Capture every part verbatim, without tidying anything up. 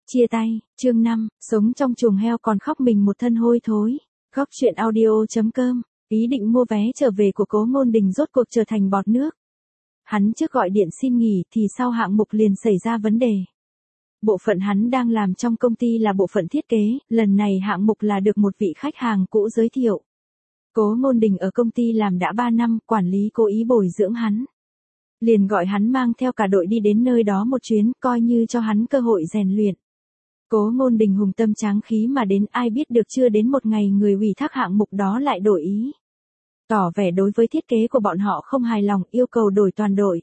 Chia tay, chương năm, sống trong chuồng heo còn khóc mình một thân hôi thối. Góc truyện audio chấm com, ý định mua vé trở về của Cố Ngôn Đình rốt cuộc trở thành bọt nước. Hắn trước gọi điện xin nghỉ thì sau hạng mục liền xảy ra vấn đề. Bộ phận hắn đang làm trong công ty là bộ phận thiết kế, lần này hạng mục là được một vị khách hàng cũ giới thiệu. Cố Ngôn Đình ở công ty làm đã ba năm, quản lý cố ý bồi dưỡng hắn. Liền gọi hắn mang theo cả đội đi đến nơi đó một chuyến, coi như cho hắn cơ hội rèn luyện. Cố Ngôn Đình hùng tâm tráng khí mà đến, ai biết được chưa đến một ngày người ủy thác hạng mục đó lại đổi ý. Tỏ vẻ đối với thiết kế của bọn họ không hài lòng, yêu cầu đổi toàn đội.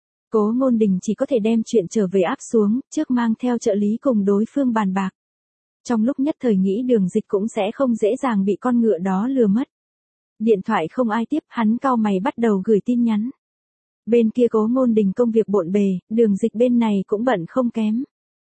Cố Ngôn Đình chỉ có thể đem chuyện trở về áp xuống, trước mang theo trợ lý cùng đối phương bàn bạc. Trong lúc nhất thời nghĩ Đường Dịch cũng sẽ không dễ dàng bị con ngựa đó lừa mất. Điện thoại không ai tiếp, hắn cau mày bắt đầu gửi tin nhắn. Bên kia Cố Ngôn Đình công việc bộn bề, Đường Dịch bên này cũng bận không kém.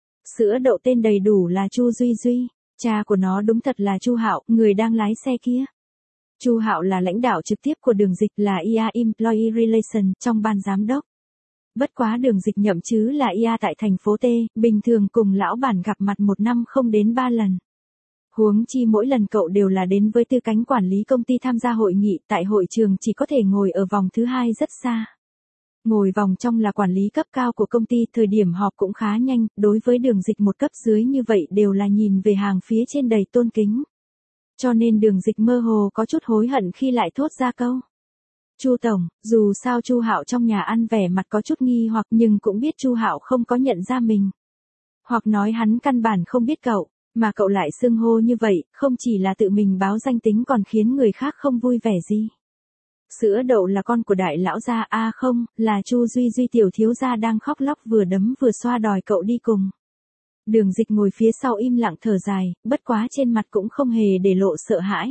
Sữa đậu tên đầy đủ là Chu Duy Duy, cha của nó đúng thật là Chu Hạo, người đang lái xe kia. Chu Hạo là lãnh đạo trực tiếp của Đường Dịch, là i a Employee Relation trong ban giám đốc. Bất quá Đường Dịch nhậm chứ là i a tại thành phố T, bình thường cùng lão bản gặp mặt một năm không đến ba lần. Huống chi mỗi lần cậu đều là đến với tư cách quản lý công ty tham gia hội nghị, tại hội trường chỉ có thể ngồi ở vòng thứ hai rất xa. Ngồi vòng trong là quản lý cấp cao của công ty, thời điểm họp cũng khá nhanh, đối với Đường Dịch một cấp dưới như vậy đều là nhìn về hàng phía trên đầy tôn kính. Cho nên Đường Dịch mơ hồ có chút hối hận khi lại thốt ra câu. Chu tổng, dù sao Chu Hạo trong nhà ăn vẻ mặt có chút nghi hoặc nhưng cũng biết Chu Hạo không có nhận ra mình. Hoặc nói hắn căn bản không biết cậu, mà cậu lại xưng hô như vậy, không chỉ là tự mình báo danh tính còn khiến người khác không vui vẻ gì. Sữa đậu là con của đại lão gia, a à không, là Chu Duy Duy tiểu thiếu gia đang khóc lóc vừa đấm vừa xoa đòi cậu đi cùng. Đường Dịch ngồi phía sau im lặng thở dài, bất quá trên mặt cũng không hề để lộ sợ hãi.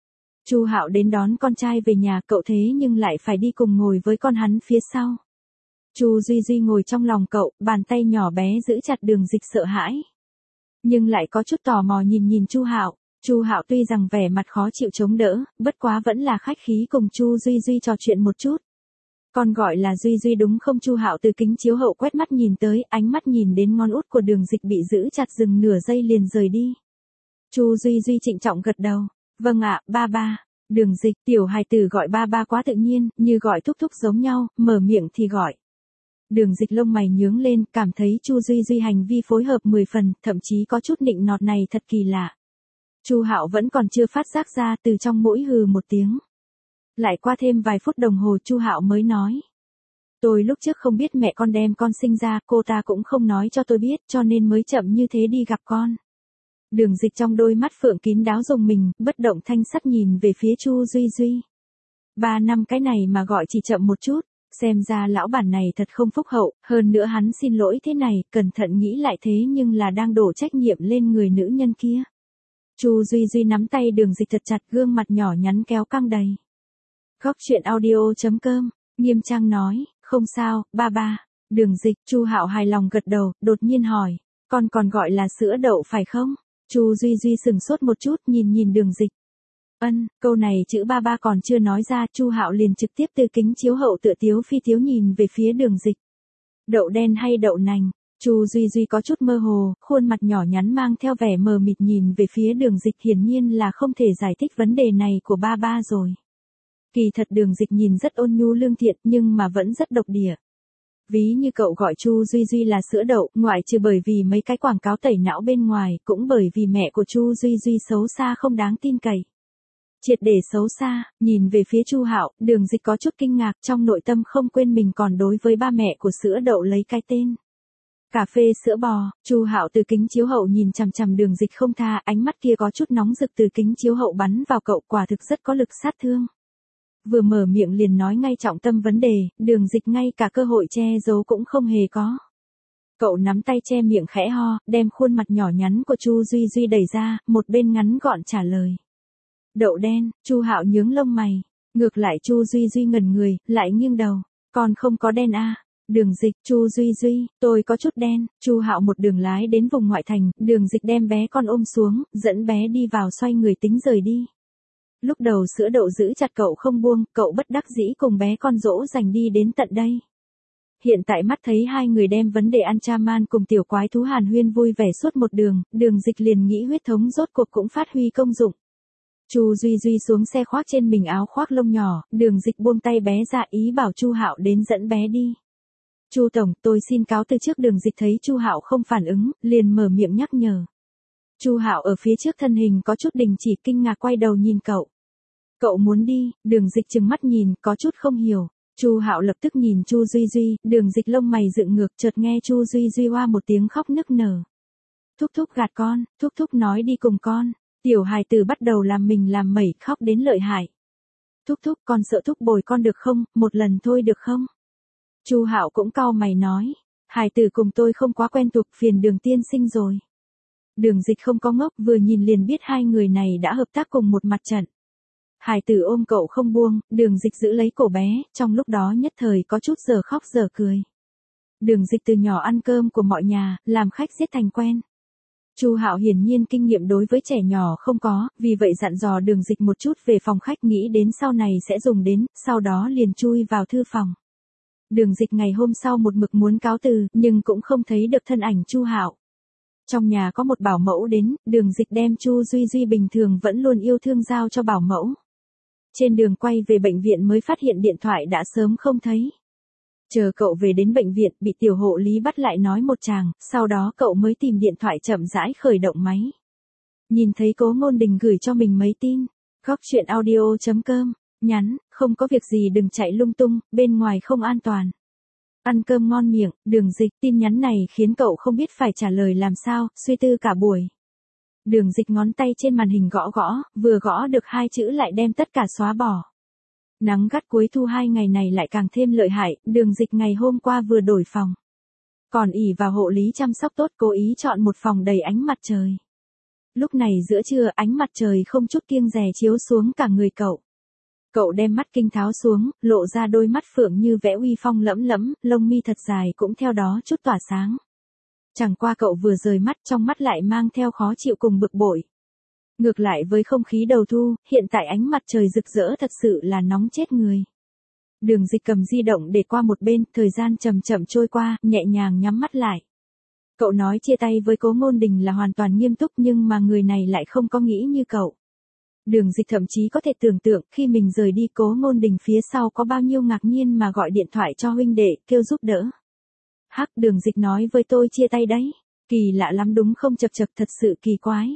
Chu Hạo đến đón con trai về nhà, cậu thế nhưng lại phải đi cùng ngồi với con hắn phía sau. Chu Duy Duy ngồi trong lòng cậu, bàn tay nhỏ bé giữ chặt Đường Dịch sợ hãi. Nhưng lại có chút tò mò nhìn nhìn Chu Hạo. Chu Hạo tuy rằng vẻ mặt khó chịu chống đỡ, bất quá vẫn là khách khí cùng Chu Duy Duy trò chuyện một chút. Còn gọi là Duy Duy đúng không? Chu Hạo từ kính chiếu hậu quét mắt nhìn tới, ánh mắt nhìn đến ngón út của Đường Dịch bị giữ chặt dừng nửa giây liền rời đi. Chu Duy Duy trịnh trọng gật đầu, vâng ạ, ba ba. Đường Dịch, tiểu hài tử gọi ba ba quá tự nhiên, như gọi thúc thúc giống nhau, mở miệng thì gọi. Đường Dịch lông mày nhướng lên, cảm thấy Chu Duy Duy hành vi phối hợp mười phần, thậm chí có chút nịnh nọt này thật kỳ lạ. Chu Hạo vẫn còn chưa phát giác ra, từ trong mũi hừ một tiếng. Lại qua thêm vài phút đồng hồ Chu Hạo mới nói. Tôi lúc trước không biết mẹ con đem con sinh ra, cô ta cũng không nói cho tôi biết, cho nên mới chậm như thế đi gặp con. Đường Dịch trong đôi mắt phượng kín đáo rùng mình, bất động thanh sắc nhìn về phía Chu Duy Duy. Ba năm cái này mà gọi chỉ chậm một chút, xem ra lão bản này thật không phúc hậu, hơn nữa hắn xin lỗi thế này, cẩn thận nghĩ lại thế nhưng là đang đổ trách nhiệm lên người nữ nhân kia. Chu Duy Duy nắm tay Đường Dịch thật chặt, gương mặt nhỏ nhắn kéo căng đầy. Góc truyện audio chấm com, nghiêm trang nói, không sao, ba ba. Đường Dịch, Chu Hạo hài lòng gật đầu, đột nhiên hỏi, con còn gọi là sữa đậu phải không? Chu Duy Duy sừng sốt một chút, nhìn nhìn Đường Dịch. Ân, câu này chữ ba ba còn chưa nói ra, Chu Hạo liền trực tiếp từ kính chiếu hậu tựa tiếu phi tiếu nhìn về phía Đường Dịch. Đậu đen hay đậu nành? Chu Duy Duy có chút mơ hồ, khuôn mặt nhỏ nhắn mang theo vẻ mờ mịt nhìn về phía Đường Dịch, hiển nhiên là không thể giải thích vấn đề này của ba ba rồi. Kỳ thật Đường Dịch nhìn rất ôn nhu lương thiện nhưng mà vẫn rất độc địa. Ví như cậu gọi Chu Duy Duy là sữa đậu, ngoại trừ bởi vì mấy cái quảng cáo tẩy não bên ngoài, cũng bởi vì mẹ của Chu Duy Duy xấu xa không đáng tin cậy. Triệt để xấu xa, nhìn về phía Chu Hạo, Đường Dịch có chút kinh ngạc, trong nội tâm không quên mình còn đối với ba mẹ của sữa đậu lấy cái tên. Cà phê sữa bò. Chu Hạo từ kính chiếu hậu nhìn chằm chằm Đường Dịch không tha, ánh mắt kia có chút nóng rực từ kính chiếu hậu bắn vào cậu, quả thực rất có lực sát thương. Vừa mở miệng liền nói ngay trọng tâm vấn đề, Đường Dịch ngay cả cơ hội che giấu cũng không hề có. Cậu nắm tay che miệng khẽ ho, đem khuôn mặt nhỏ nhắn của Chu Duy Duy đẩy ra, một bên ngắn gọn trả lời. Đậu đen. Chu Hạo nhướng lông mày. Ngược lại Chu Duy Duy ngẩn người, lại nghiêng đầu. Còn không có đen à? Đường Dịch, Chu Duy Duy, tôi có chút đen. Chu Hạo một đường lái đến vùng ngoại thành, Đường Dịch đem bé con ôm xuống, dẫn bé đi vào xoay người tính rời đi. Lúc đầu sữa đậu giữ chặt cậu không buông, cậu bất đắc dĩ cùng bé con dỗ dành đi đến tận đây. Hiện tại mắt thấy hai người đem vấn đề Anchaman cùng tiểu quái thú hàn huyên vui vẻ suốt một đường, Đường Dịch liền nghĩ huyết thống rốt cuộc cũng phát huy công dụng. Chu Duy Duy xuống xe khoác trên mình áo khoác lông nhỏ, Đường Dịch buông tay bé ra ý bảo Chu Hạo đến dẫn bé đi. Chu tổng, tôi xin cáo từ trước. Đường Dịch thấy Chu Hạo không phản ứng, liền mở miệng nhắc nhở. Chu Hạo ở phía trước thân hình có chút đình chỉ, kinh ngạc quay đầu nhìn cậu. Cậu muốn đi? Đường Dịch trừng mắt nhìn, có chút không hiểu. Chu Hạo lập tức nhìn Chu Duy Duy, Đường Dịch lông mày dựng ngược, chợt nghe Chu Duy Duy oa một tiếng khóc nức nở. Thúc thúc gạt con, thúc thúc nói đi cùng con. Tiểu hài tử bắt đầu làm mình làm mẩy, khóc đến lợi hại. Thúc thúc, con sợ thúc bồi con được không, một lần thôi được không? Chu Hạo cũng cau mày nói, hài tử cùng tôi không quá quen thuộc, phiền Đường tiên sinh rồi. Đường Dịch không có ngốc, vừa nhìn liền biết hai người này đã hợp tác cùng một mặt trận. Hài tử ôm cậu không buông, Đường Dịch giữ lấy cổ bé, trong lúc đó nhất thời có chút giờ khóc giờ cười. Đường Dịch từ nhỏ ăn cơm của mọi nhà, làm khách giết thành quen. Chu Hạo hiển nhiên kinh nghiệm đối với trẻ nhỏ không có, vì vậy dặn dò Đường Dịch một chút về phòng khách, nghĩ đến sau này sẽ dùng đến, sau đó liền chui vào thư phòng. Đường Dịch ngày hôm sau một mực muốn cáo từ, nhưng cũng không thấy được thân ảnh Chu Hạo. Trong nhà có một bảo mẫu đến, Đường Dịch đem Chu Duy Duy bình thường vẫn luôn yêu thương giao cho bảo mẫu. Trên đường quay về bệnh viện mới phát hiện điện thoại đã sớm không thấy. Chờ cậu về đến bệnh viện, bị tiểu hộ lý bắt lại nói một tràng, sau đó cậu mới tìm điện thoại chậm rãi khởi động máy. Nhìn thấy Cố Ngôn Đình gửi cho mình mấy tin. Góc chuyện audio chấm com, nhắn, không có việc gì đừng chạy lung tung, bên ngoài không an toàn. Ăn cơm ngon miệng, Đường Dịch. Tin nhắn này khiến cậu không biết phải trả lời làm sao, suy tư cả buổi. Đường Dịch ngón tay trên màn hình gõ gõ, vừa gõ được hai chữ lại đem tất cả xóa bỏ. Nắng gắt cuối thu hai ngày này lại càng thêm lợi hại, Đường Dịch ngày hôm qua vừa đổi phòng. Còn ỷ vào hộ lý chăm sóc tốt, cố ý chọn một phòng đầy ánh mặt trời. Lúc này giữa trưa, ánh mặt trời không chút kiêng dè chiếu xuống cả người cậu. Cậu đem mắt kinh tháo xuống, lộ ra đôi mắt phượng như vẽ uy phong lẫm lẫm, lông mi thật dài cũng theo đó chút tỏa sáng. Chẳng qua cậu vừa rời mắt, trong mắt lại mang theo khó chịu cùng bực bội. Ngược lại với không khí đầu thu, hiện tại ánh mặt trời rực rỡ thật sự là nóng chết người. Đường Dịch cầm di động để qua một bên, thời gian chậm chậm trôi qua, nhẹ nhàng nhắm mắt lại. Cậu nói chia tay với Cố Ngôn Đình là hoàn toàn nghiêm túc, nhưng mà người này lại không có nghĩ như cậu. Đường Dịch thậm chí có thể tưởng tượng khi mình rời đi, Cố Ngôn Đình phía sau có bao nhiêu ngạc nhiên mà gọi điện thoại cho huynh đệ, kêu giúp đỡ. Hắc, Đường Dịch nói với tôi chia tay đấy. Kỳ lạ lắm đúng không? Chật chật, thật sự kỳ quái.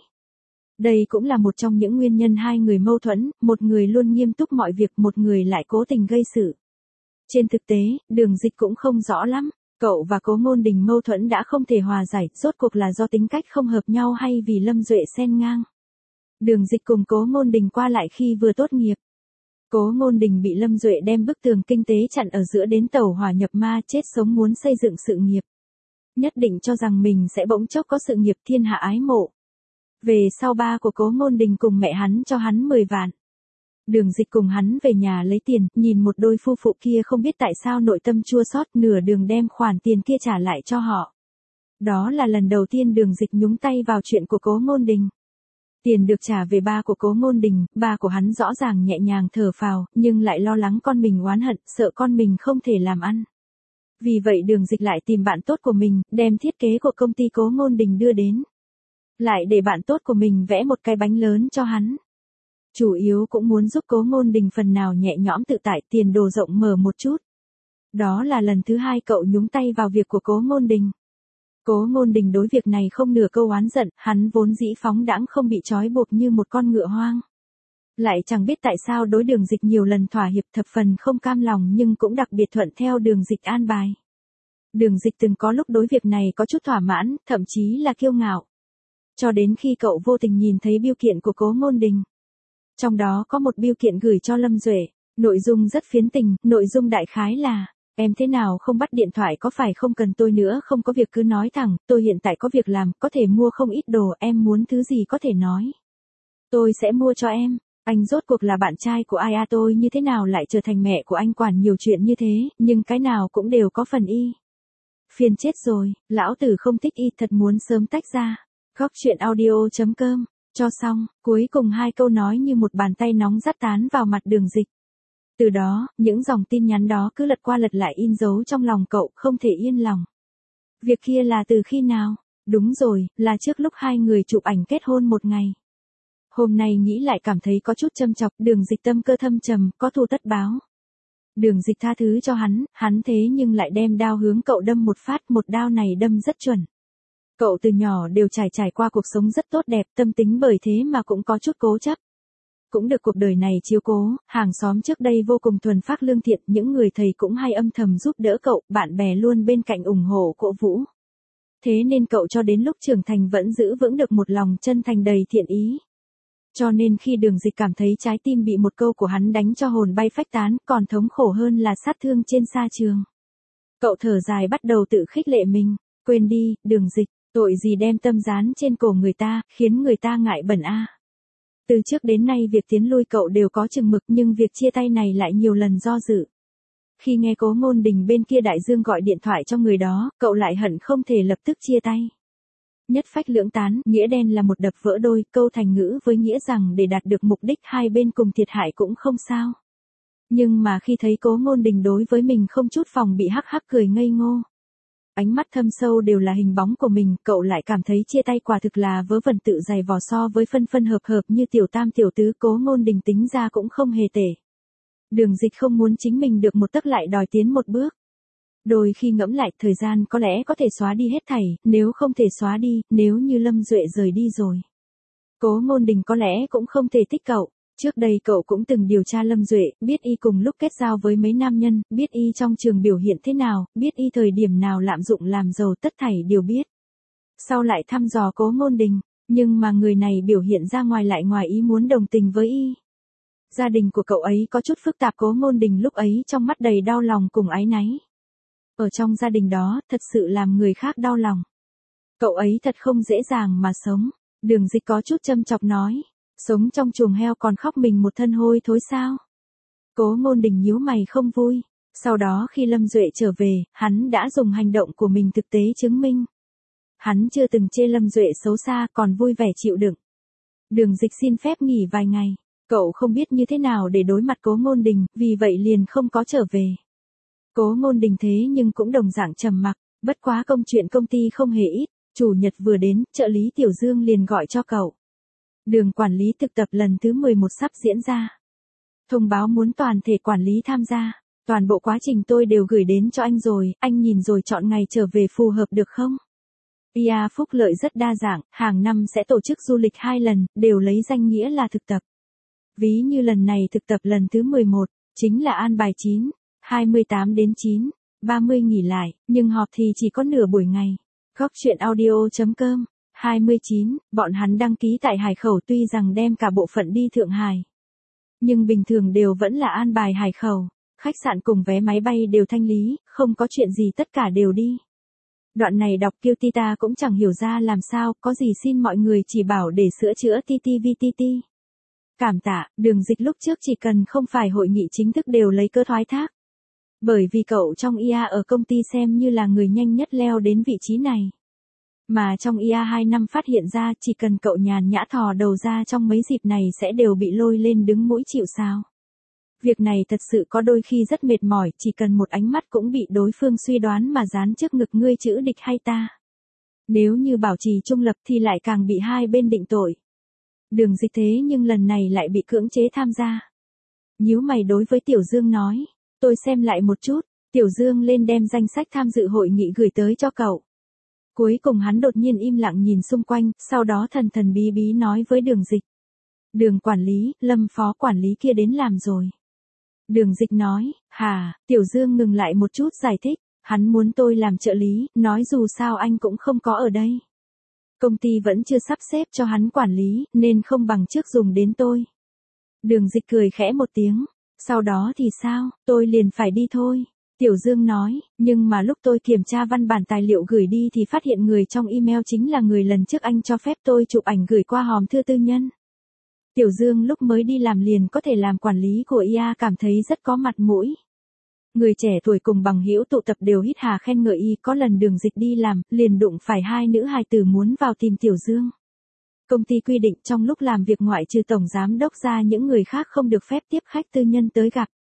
Đây cũng là một trong những nguyên nhân hai người mâu thuẫn, một người luôn nghiêm túc mọi việc, một người lại cố tình gây sự. Trên thực tế, Đường Dịch cũng không rõ lắm, cậu và Cố Ngôn Đình mâu thuẫn đã không thể hòa giải, rốt cuộc là do tính cách không hợp nhau hay vì Lâm Duệ xen ngang. Đường Dịch cùng Cố Ngôn Đình qua lại khi vừa tốt nghiệp. Cố Ngôn Đình bị Lâm Duệ đem bức tường kinh tế chặn ở giữa, đến tẩu hỏa nhập ma, chết sống muốn xây dựng sự nghiệp. Nhất định cho rằng mình sẽ bỗng chốc có sự nghiệp thiên hạ ái mộ. Về sau ba của Cố Ngôn Đình cùng mẹ hắn cho hắn mười vạn. Đường Dịch cùng hắn về nhà lấy tiền, nhìn một đôi phu phụ kia không biết tại sao nội tâm chua xót, nửa đường đem khoản tiền kia trả lại cho họ. Đó là lần đầu tiên Đường Dịch nhúng tay vào chuyện của Cố Ngôn Đình. Tiền được trả về ba của Cố Ngôn Đình, ba của hắn rõ ràng nhẹ nhàng thở phào, nhưng lại lo lắng con mình oán hận, sợ con mình không thể làm ăn. Vì vậy Đường Dịch lại tìm bạn tốt của mình, đem thiết kế của công ty Cố Ngôn Đình đưa đến. Lại để bạn tốt của mình vẽ một cái bánh lớn cho hắn. Chủ yếu cũng muốn giúp Cố Ngôn Đình phần nào nhẹ nhõm tự tại, tiền đồ rộng mở một chút. Đó là lần thứ hai cậu nhúng tay vào việc của Cố Ngôn Đình. Cố Ngôn Đình đối việc này không nửa câu oán giận, hắn vốn dĩ phóng đãng không bị trói buộc như một con ngựa hoang. Lại chẳng biết tại sao đối Đường Dịch nhiều lần thỏa hiệp, thập phần không cam lòng nhưng cũng đặc biệt thuận theo Đường Dịch an bài. Đường Dịch từng có lúc đối việc này có chút thỏa mãn, thậm chí là kiêu ngạo. Cho đến khi cậu vô tình nhìn thấy bưu kiện của Cố Ngôn Đình. Trong đó có một bưu kiện gửi cho Lâm Duệ, nội dung rất phiến tình, nội dung đại khái là: em thế nào không bắt điện thoại, có phải không cần tôi nữa, không có việc cứ nói thẳng, tôi hiện tại có việc làm, có thể mua không ít đồ, em muốn thứ gì có thể nói. Tôi sẽ mua cho em, anh rốt cuộc là bạn trai của ai à, tôi như thế nào lại trở thành mẹ của anh, quản nhiều chuyện như thế, nhưng cái nào cũng đều có phần y. Phiền chết rồi, lão tử không thích y, thật muốn sớm tách ra. Góc chuyện audio chấm com, cho xong, cuối cùng hai câu nói như một bàn tay nóng dắt tán vào mặt Đường Dịch. Từ đó, những dòng tin nhắn đó cứ lật qua lật lại in dấu trong lòng cậu, không thể yên lòng. Việc kia là từ khi nào? Đúng rồi, là trước lúc hai người chụp ảnh kết hôn một ngày. Hôm nay nghĩ lại cảm thấy có chút châm chọc, Đường Dịch tâm cơ thâm trầm, có thù tất báo. Đường Dịch tha thứ cho hắn, hắn thế nhưng lại đem đao hướng cậu đâm một phát, một đao này đâm rất chuẩn. Cậu từ nhỏ đều trải trải qua cuộc sống rất tốt đẹp, tâm tính bởi thế mà cũng có chút cố chấp. Cũng được cuộc đời này chiếu cố, hàng xóm trước đây vô cùng thuần phác lương thiện, những người thầy cũng hay âm thầm giúp đỡ cậu, bạn bè luôn bên cạnh ủng hộ cổ vũ. Thế nên cậu cho đến lúc trưởng thành vẫn giữ vững được một lòng chân thành đầy thiện ý. Cho nên khi Đường Dịch cảm thấy trái tim bị một câu của hắn đánh cho hồn bay phách tán, còn thống khổ hơn là sát thương trên sa trường. Cậu thở dài bắt đầu tự khích lệ mình, quên đi, Đường Dịch, tội gì đem tâm dán trên cổ người ta, khiến người ta ngại bẩn a. Từ trước đến nay việc tiến lui cậu đều có chừng mực, nhưng việc chia tay này lại nhiều lần do dự. Khi nghe Cố Ngôn Đình bên kia đại dương gọi điện thoại cho người đó, cậu lại hận không thể lập tức chia tay. Nhất phách lưỡng tán, nghĩa đen là một đập vỡ đôi, câu thành ngữ với nghĩa rằng để đạt được mục đích hai bên cùng thiệt hại cũng không sao. Nhưng mà khi thấy Cố Ngôn Đình đối với mình không chút phòng bị hắc hắc cười ngây ngô, ánh mắt thâm sâu đều là hình bóng của mình, cậu lại cảm thấy chia tay quả thực là vớ vẩn tự dày vò, so với phân phân hợp hợp như tiểu tam tiểu tứ Cố Ngôn Đình tính ra cũng không hề tệ. Đường Dịch không muốn chính mình được một tấc lại đòi tiến một bước. Đôi khi ngẫm lại, thời gian có lẽ có thể xóa đi hết thảy, nếu không thể xóa đi, nếu như Lâm Duệ rời đi rồi, Cố Ngôn Đình có lẽ cũng không thể thích cậu. Trước đây cậu cũng từng điều tra Lâm Duệ, biết y cùng lúc kết giao với mấy nam nhân, biết y trong trường biểu hiện thế nào, biết y thời điểm nào lạm dụng làm giàu, tất thảy đều biết. Sau lại thăm dò Cố Ngôn Đình, nhưng mà người này biểu hiện ra ngoài lại ngoài ý muốn đồng tình với y. Gia đình của cậu ấy có chút phức tạp, Cố Ngôn Đình lúc ấy trong mắt đầy đau lòng cùng áy náy. Ở trong gia đình đó, thật sự làm người khác đau lòng. Cậu ấy thật không dễ dàng mà sống. Đường Dịch có chút châm chọc nói, sống trong chuồng heo còn khóc mình một thân hôi thối sao? Cố Ngôn Đình nhíu mày không vui. Sau đó khi Lâm Duệ trở về, hắn đã dùng hành động của mình thực tế chứng minh. Hắn chưa từng chê Lâm Duệ xấu xa, còn vui vẻ chịu đựng. Đường Dịch xin phép nghỉ vài ngày. Cậu không biết như thế nào để đối mặt Cố Ngôn Đình, vì vậy liền không có trở về. Cố Ngôn Đình thế nhưng cũng đồng dạng trầm mặc, bất quá công chuyện công ty không hề ít, chủ nhật vừa đến, trợ lý Tiểu Dương liền gọi cho cậu. Đường quản lý thực tập lần thứ mười một sắp diễn ra. Thông báo muốn toàn thể quản lý tham gia, toàn bộ quá trình tôi đều gửi đến cho anh rồi, anh nhìn rồi chọn ngày trở về phù hợp được không? pê e phúc lợi rất đa dạng, hàng năm sẽ tổ chức du lịch hai lần, đều lấy danh nghĩa là thực tập. Ví như lần này thực tập lần thứ mười một, chính là an bài chín, hai mươi tám đến chín, ba mươi nghỉ lại, nhưng họp thì chỉ có nửa buổi ngày. Góc truyện audio chấm com, hai mươi chín, bọn hắn đăng ký tại Hải Khẩu, tuy rằng đem cả bộ phận đi Thượng Hải, nhưng bình thường đều vẫn là an bài Hải Khẩu, khách sạn cùng vé máy bay đều thanh lý, không có chuyện gì tất cả đều đi. Đoạn này đọc Kiêu Ti ta cũng chẳng hiểu ra làm sao, có gì xin mọi người chỉ bảo để sửa chữa ti ti vi ti ti. Cảm tạ, Đường Dịch lúc trước chỉ cần không phải hội nghị chính thức đều lấy cớ thoái thác. Bởi vì cậu trong i a ở công ty xem như là người nhanh nhất leo đến vị trí này. Mà trong i a hai năm phát hiện ra chỉ cần cậu nhàn nhã thò đầu ra trong mấy dịp này sẽ đều bị lôi lên đứng mũi chịu sào. Việc này thật sự có đôi khi rất mệt mỏi, chỉ cần một ánh mắt cũng bị đối phương suy đoán mà dán trước ngực ngươi chữ địch hay ta. Nếu như bảo trì trung lập thì lại càng bị hai bên định tội. Đường Dịch thế nhưng lần này lại bị cưỡng chế tham gia. Nhíu mày đối với Tiểu Dương nói, tôi xem lại một chút. Tiểu Dương lên đem danh sách tham dự hội nghị gửi tới cho cậu. Cuối cùng hắn đột nhiên im lặng nhìn xung quanh, sau đó thần thần bí bí nói với Đường Dịch. Đường quản lý, Lâm phó quản lý kia đến làm rồi. Đường Dịch nói, hà, Tiểu Dương ngừng lại một chút giải thích, hắn muốn tôi làm trợ lý, nói dù sao anh cũng không có ở đây. Công ty vẫn chưa sắp xếp cho hắn quản lý, nên không bằng trước dùng đến tôi. Đường Dịch cười khẽ một tiếng, sau đó thì sao, tôi liền phải đi thôi. Tiểu Dương nói, nhưng mà lúc tôi kiểm tra văn bản tài liệu gửi đi thì phát hiện người trong email chính là người lần trước anh cho phép tôi chụp ảnh gửi qua hòm thư tư nhân. Tiểu Dương lúc mới đi làm liền có thể làm quản lý của i a cảm thấy rất có mặt mũi. Người trẻ tuổi cùng bằng hữu tụ tập đều hít hà khen ngợi y, có lần Đường Dịch đi làm, liền đụng phải hai nữ hài tử muốn vào tìm Tiểu Dương. Công ty quy định trong lúc làm việc ngoại trừ tổng giám đốc ra những người khác không được phép tiếp khách tư nhân tới gặp.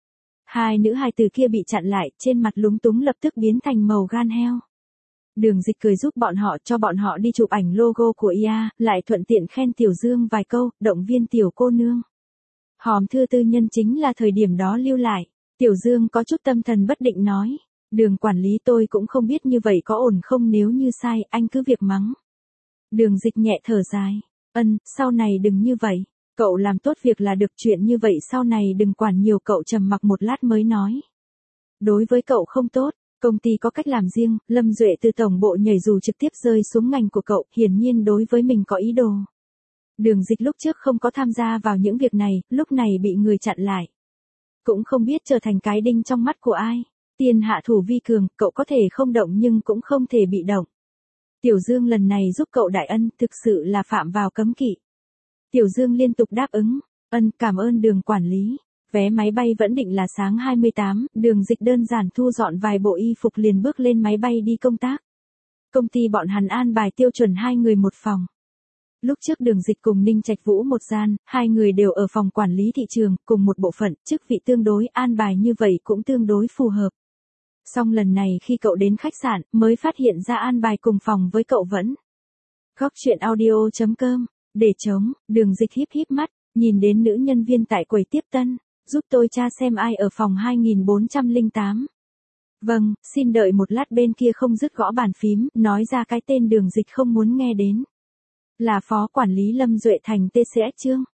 Hai nữ hài từ kia bị chặn lại, trên mặt lúng túng lập tức biến thành màu gan heo. Đường Dịch cười giúp bọn họ, cho bọn họ đi chụp ảnh logo của i a, lại thuận tiện khen Tiểu Dương vài câu, động viên tiểu cô nương. Hòm thư tư nhân chính là thời điểm đó lưu lại. Tiểu Dương có chút tâm thần bất định nói. Đường quản lý, tôi cũng không biết như vậy có ổn không, nếu như sai, anh cứ việc mắng. Đường Dịch nhẹ thở dài. Ân, sau này đừng như vậy. Cậu làm tốt việc là được, chuyện như vậy sau này đừng quản nhiều. Cậu trầm mặc một lát mới nói. Đối với cậu không tốt, công ty có cách làm riêng. Lâm Duệ từ tổng bộ nhảy dù trực tiếp rơi xuống ngành của cậu, hiển nhiên đối với mình có ý đồ. Đường Dịch lúc trước không có tham gia vào những việc này, lúc này bị người chặn lại. Cũng không biết trở thành cái đinh trong mắt của ai. Tiên hạ thủ vi cường, cậu có thể không động nhưng cũng không thể bị động. Tiểu Dương lần này giúp cậu đại ân, thực sự là phạm vào cấm kỵ. Tiểu Dương liên tục đáp ứng. Ân, cảm ơn Đường quản lý. Vé máy bay vẫn định là sáng hai mươi tám, Đường Dịch đơn giản thu dọn vài bộ y phục liền bước lên máy bay đi công tác. Công ty bọn hắn an bài tiêu chuẩn hai người một phòng. Lúc trước Đường Dịch cùng Ninh Trạch Vũ một gian, hai người đều ở phòng quản lý thị trường, cùng một bộ phận, chức vị tương đối, an bài như vậy cũng tương đối phù hợp. Song lần này khi cậu đến khách sạn, mới phát hiện ra an bài cùng phòng với cậu vẫn. Góc truyện audio chấm com, để chống, Đường Dịch híp híp mắt, nhìn đến nữ nhân viên tại quầy tiếp tân, giúp tôi tra xem ai ở phòng hai nghìn bốn trăm lẻ tám. Vâng, xin đợi một lát, bên kia không dứt gõ bàn phím, nói ra cái tên Đường Dịch không muốn nghe đến. Là phó quản lý Lâm Duệ thành tê xê ét Trương.